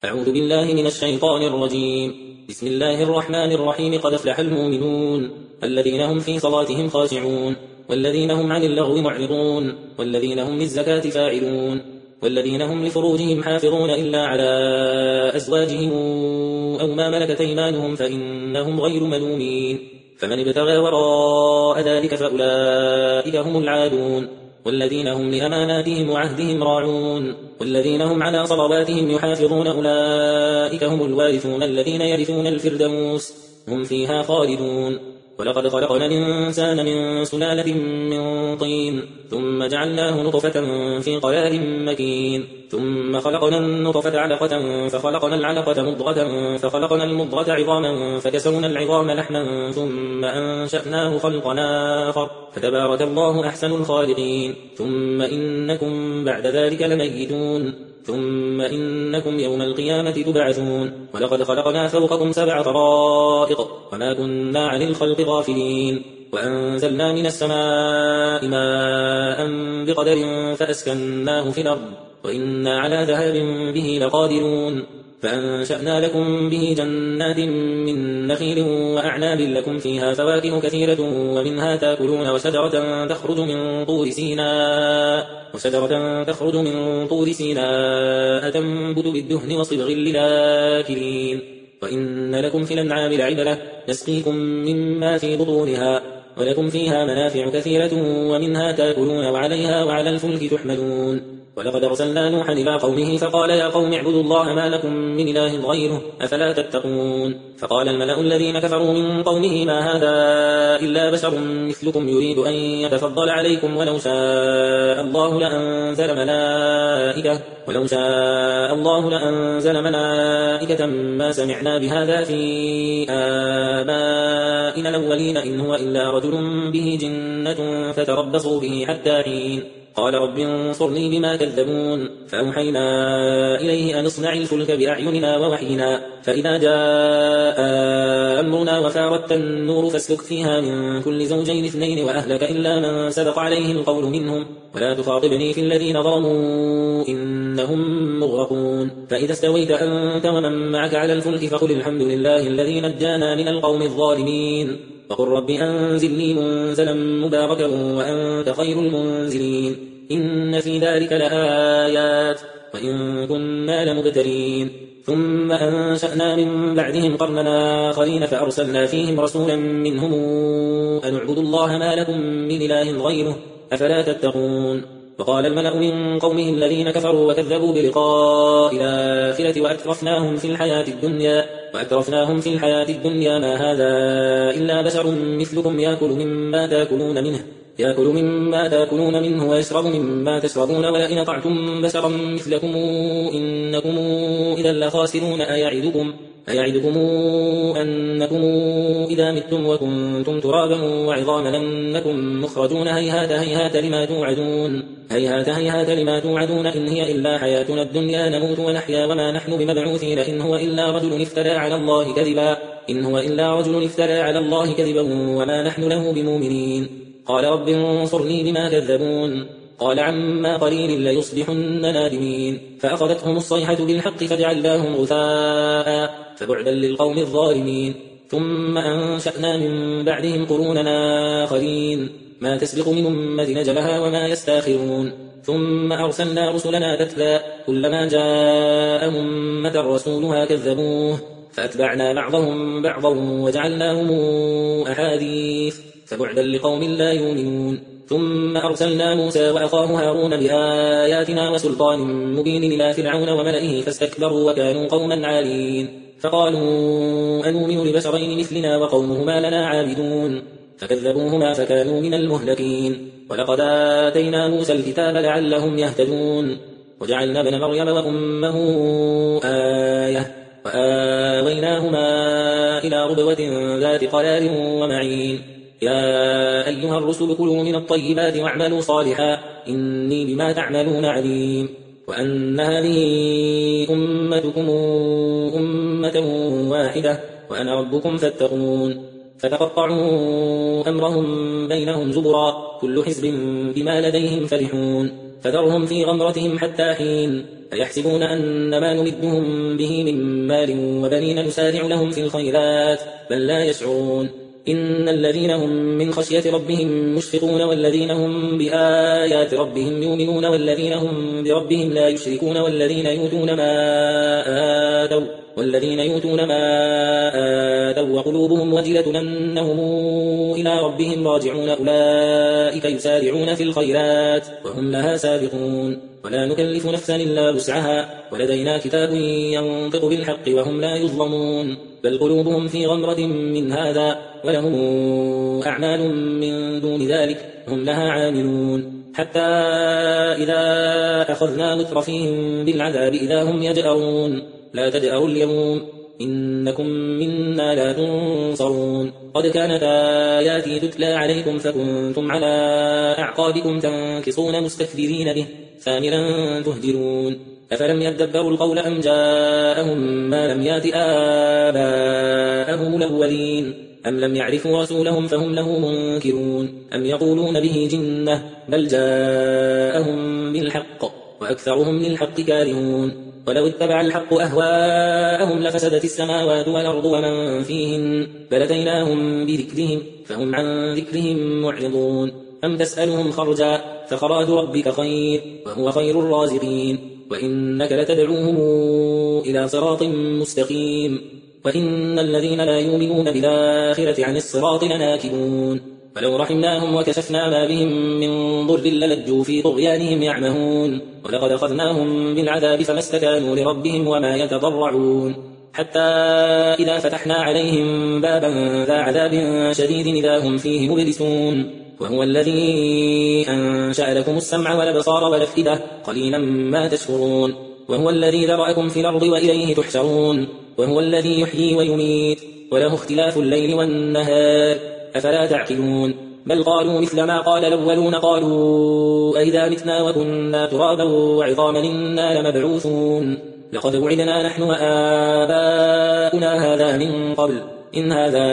أعوذ بالله من الشيطان الرجيم. بسم الله الرحمن الرحيم. قد أفلح المؤمنون الذين هم في صلاتهم خاشعون والذين هم عن اللغو معرضون والذين هم للزكاة فاعلون والذين هم لفروجهم حافظون إلا على أزواجهم أو ما ملكت أيمانهم فإنهم غير ملومين. فمن ابتغى وراء ذلك فأولئك هم العادون والذين هم لأماناتهم وعهدهم راعون والذين هم على صلواتهم يحافظون أولئك هم الوارثون الذين يرثون الفردوس هم فيها خالدون. ولقد خلقنا الإنسان من سلالة من طين ثم جعلناه نطفة في قرار مكين ثم خلقنا النطفة علقة فخلقنا العلقة مضغة فخلقنا المضغة عظاما فكسونا العظام لحما ثم أنشأناه خلقا آخر فتبارك الله أحسن الخالقين. ثم إنكم بعد ذلك لميتون ثم إنكم يوم القيامة تبعثون. ولقد خلقنا فوقكم 7 طرائق وما كنا عن الخلق غافلين وأنزلنا من السماء ماء بقدر فأسكناه في الأرض وإنا على ذهاب به لقادرون. فأنشأنا لكم به جنات من نخيل وأعناب لكم فيها فواكه كثيرة ومنها تأكلون وشجرة تخرج من طور سيناء تنبت بالدهن وصبغ للآكلين. وإن لكم في الأنعام لعبرة نسقيكم مما في بطونها ولكم فيها منافع كثيرة ومنها تأكلون وعليها وعلى الفلك تحملون. ولقد أرسلنا نوحا إلى قومه فقال يا قوم اعبدوا الله ما لكم من إله غيره أفلا تتقون. فقال الملأ الذين كفروا من قومه ما هذا إلا بشر مثلكم يريد أن يتفضل عليكم ولو شاء الله لأنزل ملائكة ما سمعنا بهذا في آبائنا الأولين إن هو إلا رجل به جنة فتربصوا به حتى حين. قال رب انصرني بما كذبون. فأوحينا إليه أن اصنع الفلك بأعيننا ووحينا فإذا جاء أمرنا وفارت النور فاسلك فيها من كل زوجين 2 وأهلك إلا من سبق عليه القول منهم ولا تخاطبني في الذين ظلموا إنهم مغرقون. فإذا استويت أنت ومن معك على الفلك فقل الحمد لله الذي نجانا من القوم الظالمين وقل رب أنزلني منزلا مباركا وأنت خير المنزلين. إن في ذلك لآيات وإن كنا لمبتلين. ثم أنشأنا من بعدهم قرننا آخرين فأرسلنا فيهم رسولا منهم أن اعبدوا الله ما لكم من إله غيره أفلا تتقون. وقال الملأ من قومه الذين كفروا وكذبوا بلقاء الآخرة وأترفناهم في الحياة الدنيا ما هذا إلا بشر مثلكم يأكل مما تأكلون منه ويشرب مما تشربون ولئن أطعتم بشرا مثلكم إنكم إذا لخاسرون. أيعدكم أنكم إذا متم وكنتم ترابا وعظاما أنكم مخرجون هيهات هيهات لما توعدون إن هي إلا حياتنا الدنيا نموت ونحيا وما نحن بمبعوثين إن هو إلا رجل افترى على الله كذبا وما نحن له بمؤمنين. قال رب انصرني بما كذبون. قال عما قليل ليصبحن نادمين. فأخذتهم الصيحة بالحق فجعلناهم غثاء فبعدا للقوم الظالمين. ثم أنشأنا من بعدهم قرونا آخرين ما تسبق من أمة أجلها وما يستاخرون. ثم أرسلنا رسلنا تتلى كلما جاء أمة رسولها كذبوه فأتبعنا بعضهم بعضا وجعلناهم أحاديث فبعدا لقوم لا يؤمنون. ثم أرسلنا موسى وأخاه هارون بآياتنا وسلطان مبين إلى فرعون وملئه فاستكبروا وكانوا قوما عالين. فقالوا أنؤمن لبشرين مثلنا وقومهما لنا عابدون فكذبوهما فكانوا من المهلكين. ولقد آتينا موسى الكتاب لعلهم يهتدون. وجعلنا ابن مريم وأمه آية وآويناهما إلى ربوة ذات قرار ومعين. يا أيها الرسل كلوا من الطيبات واعملوا صالحا إني بما تعملون عليم. وأن هذه أمتكم أمة واحدة وأنا ربكم فاتقون. فتقطعوا أمرهم بينهم زبرا كل حزب بما لديهم فرحون. فذرهم في غمرتهم حتى حين. أيحسبون أن ما نمدهم به من مال وبنين نسارع لهم في الخيرات بل لا يشعرون إن الذين هم من خشية ربهم مشفقون والذين هم بآيات ربهم يؤمنون والذين هم بربهم لا يشركون والذين يؤتون ما آتوا وقلوبهم وجلة أنهم إلى ربهم راجعون أولئك يسارعون في الخيرات وهم لها سابقون ولا نكلف نفسا إلا وسعها ولدينا كتاب ينطق بالحق وهم لا يظلمون بل قلوبهم في غمرة من هذا ولهم أعمال من دون ذلك هم لها عاملون حتى إذا أخذنا مترفيهم بالعذاب إذا هم يجأرون لا تجأروا اليوم إنكم منا لا تنصرون قد كانت آياتي تتلى عليكم فكنتم على أعقابكم تنكصون مستكبرين به سامرا تهجرون أفلم يدبروا القول أم جاءهم ما لم يات آباءهم الأولين أم لم يعرفوا رسولهم فهم له منكرون أم يقولون به جنة بل جاءهم بالحق وأكثرهم للحق كارهون ولو اتبع الحق أهواءهم لفسدت السماوات والأرض ومن فيهن بل أتيناهم بذكرهم فهم عن ذكرهم معرضون أم تسألهم خرجا فخراج ربك خير وهو خير الرازقين وإنك لتدعوهم إلى صراط مستقيم وإن الذين لا يؤمنون بالآخرة عن الصراط لناكبون ولو رحمناهم وكشفنا ما بهم من ضر للجوا في طغيانهم يعمهون ولقد أخذناهم بالعذاب فما استكانوا لربهم وما يتضرعون حتى إذا فتحنا عليهم بابا ذا عذاب شديد إذا هم فيه مبلسون وهو الذي أنشأ لكم السمع والأبصار والأفئدة قليلا ما تشكرون وهو الذي ذرأكم في الأرض وإليه تحشرون وهو الذي يحيي ويميت وله اختلاف الليل والنهار أفلا تعقلون بل قالوا مثل ما قال الأولون قالوا أئذا متنا وكنا ترابا وعظاما إنا لمبعوثون لقد وعدنا نحن وآباؤنا هذا من قبل إن هذا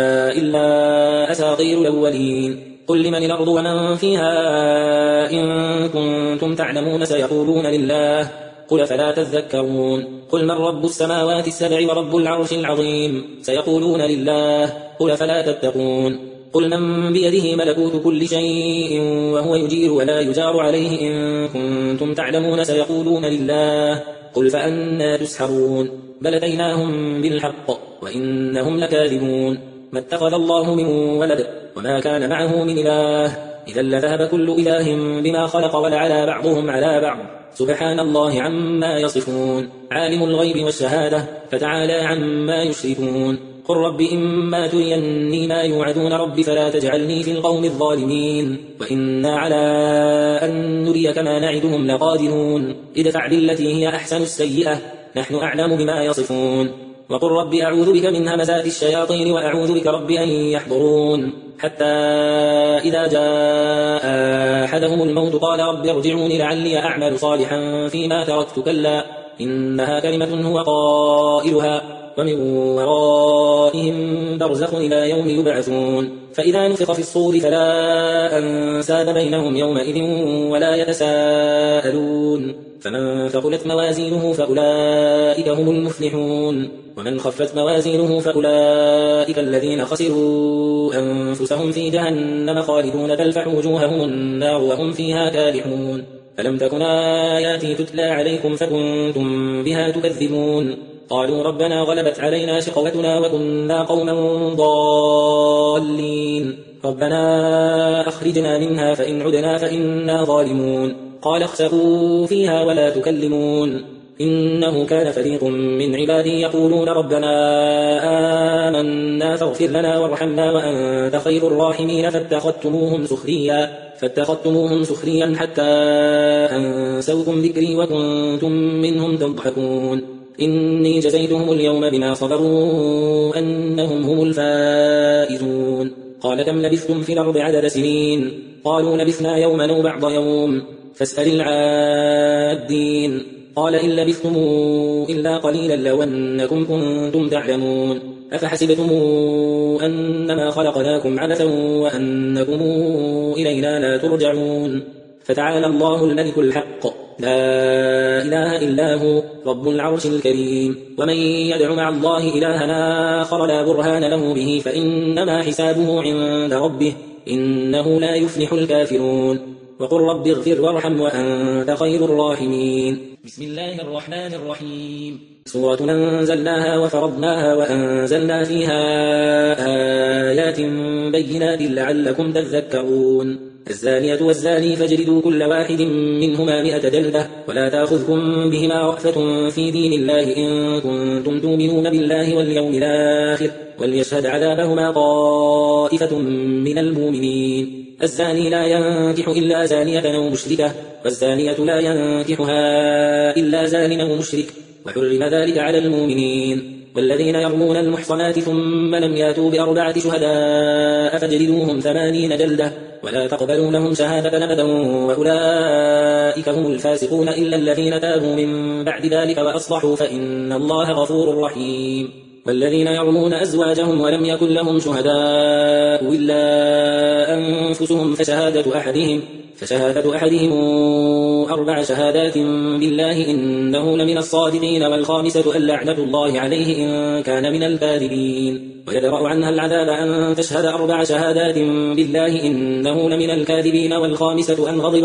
إلا أساطير الأولين قل لمن الأرض ومن فيها إن كنتم تعلمون سيقولون لله قل فلا تذكرون قل من رب السماوات السبع ورب العرش العظيم سيقولون لله قل فلا تتقون قل من بيده ملكوت كل شيء وهو يجير ولا يجار عليه إن كنتم تعلمون سيقولون لله قل فأنى تسحرون بل أتيناهم بالحق وإنهم لكاذبون ما اتخذ الله من ولد وما كان معه من إله إذا لذهب كل إله بما خلق ولعلى بعضهم على بعض سبحان الله عما يصفون عالم الغيب والشهادة فتعالى عما يشركون قل رب إما تريني ما يوعدون رب فلا تجعلني في القوم الظالمين وإنا على أن نريك ما نعدهم لقادرون ادفع بالتي هي أحسن السيئة نحن أعلم بما يصفون وقل رب أعوذ بك من همزات الشياطين وأعوذ بك رب أن يحضرون حتى إذا جاء أحدهم الموت قال رب ارجعوني لعلي أعمل صالحا فيما تركت كلا إنها كلمة هو قائلها ومن ورائهم برزخ إلى يوم يبعثون فإذا نفخ في الصور فلا أنساب بينهم يومئذ ولا يتساءلون فمن ثقلت موازينه فأولئك هم المفلحون ومن خفت موازينه فأولئك الذين خسروا أنفسهم في جهنم خالدون تلفح وجوههم النار وهم فيها كالحون فلم تكن آياتي تتلى عليكم فكنتم بها تكذبون قالوا ربنا غلبت علينا شقوتنا وكنا قوما ضالين ربنا أخرجنا منها فإن عدنا فإنا ظالمون قال اخسئوا فيها ولا تكلمون إنه كان فريق من عبادي يقولون ربنا آمنا فاغفر لنا وارحمنا وأنت خير الراحمين فاتخذتموهم سخريا حتى أنسوكم ذكري وكنتم منهم تضحكون إني جزيتهم اليوم بما صبروا أنهم هم الفائزون قال كم لبثتم في الأرض عدد سنين قالوا لبثنا يوما أو بعض يوم فاسأل العادين قال إن لبثتم إلا قليلا لو أنكم كنتم تعلمون أفحسبتم أنما خلقناكم عبثا وأنكم إلينا لا ترجعون فتعالى الله الملك الحق لا إله إلا هو رب العرش الكريم. ومن يدع مع الله إلها آخر لا برهان له به فإنما حسابه عند ربه إنه لا يفلح الكافرون. وقل رب اغفر وارحم وأنت خير الراحمين. بسم الله الرحمن الرحيم. سورة أنزلناها وفرضناها وأنزلنا فيها آيات بينات لعلكم تذكرون. الزانية والزاني فاجلدوا كل واحد منهما 100 جلدة ولا تأخذكم بهما رأفة في دين الله إن كنتم تؤمنون بالله واليوم الآخر وليشهد عذابهما طائفة من المؤمنين. الزاني لا ينكح إلا زانية أو مشركة والزانية لا ينكحها إلا زان أو مشرك وحرم ذلك على المؤمنين. والذين يرمون المحصنات ثم لم ياتوا ب4 شهداء فاجلدوهم 80 جلدة ولا تقبلوا لهم شهادة أبدا وأولئك هم الفاسقون إلا الذين تابوا من بعد ذلك وأصلحوا فإن الله غفور رحيم. والذين يرمون أزواجهم ولم يكن لهم شهداء إلا أنفسهم فشهادة أحدهم 4 شهادات بالله إنه لمن الصادقين. والخامسة أن لعنة الله عليه إن كان من الكاذبين. ويدرأ عنها العذاب أن تشهد 4 شهادات بالله إنه لمن الكاذبين. والخامسة أن غضب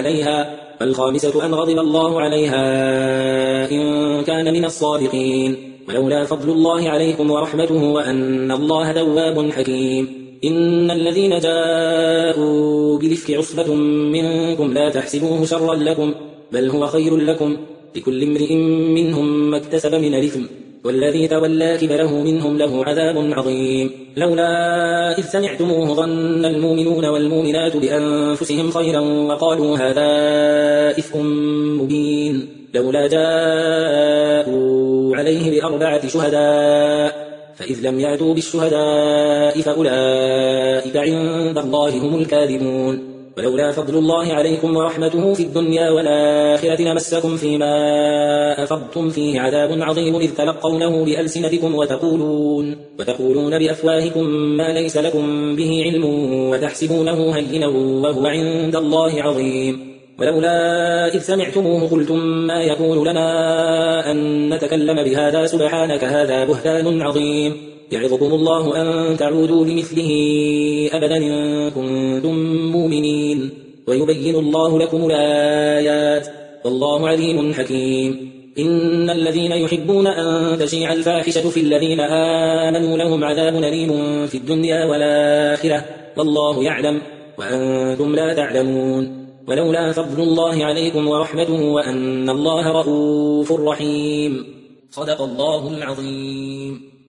الله عليها إن كان من الصادقين. ولولا فضل الله عليكم ورحمته وأن الله تواب حكيم. إن الذين جاءوا بالإفك عصبة منكم لا تحسبوه شرا لكم بل هو خير لكم لكل امرئ منهم ما اكتسب من الإثم والذي تولى كبره منهم له عذاب عظيم. لولا إذ سمعتموه ظن المؤمنون والمؤمنات بأنفسهم خيرا وقالوا هذا إفك مبين. لولا جاءوا عليه ب4 شهداء فإذ لم يأتوا بالشهداء فأولئك عند الله هم الكاذبون. ولولا فضل الله عليكم ورحمته في الدنيا والآخرة لمسكم فيما أفضتم فيه عذاب عظيم إذ تلقونه بألسنتكم وتقولون بأفواهكم ما ليس لكم به علم وتحسبونه هينا وهو عند الله عظيم. ولولا إذ سمعتموه قلتم ما يكون لنا أن نتكلم بهذا سبحانك هذا بهتان عظيم. يعظكم الله أن تعودوا لمثله أبدا إن كنتم مؤمنين ويبين الله لكم الآيات والله عليم حكيم. إن الذين يحبون أن تشيع الفاحشة في الذين آمنوا لهم عذاب أليم في الدنيا والآخرة والله يعلم وأنتم لا تعلمون. ولولا فضل الله عليكم ورحمته وأن الله رؤوف رحيم. صدق الله العظيم.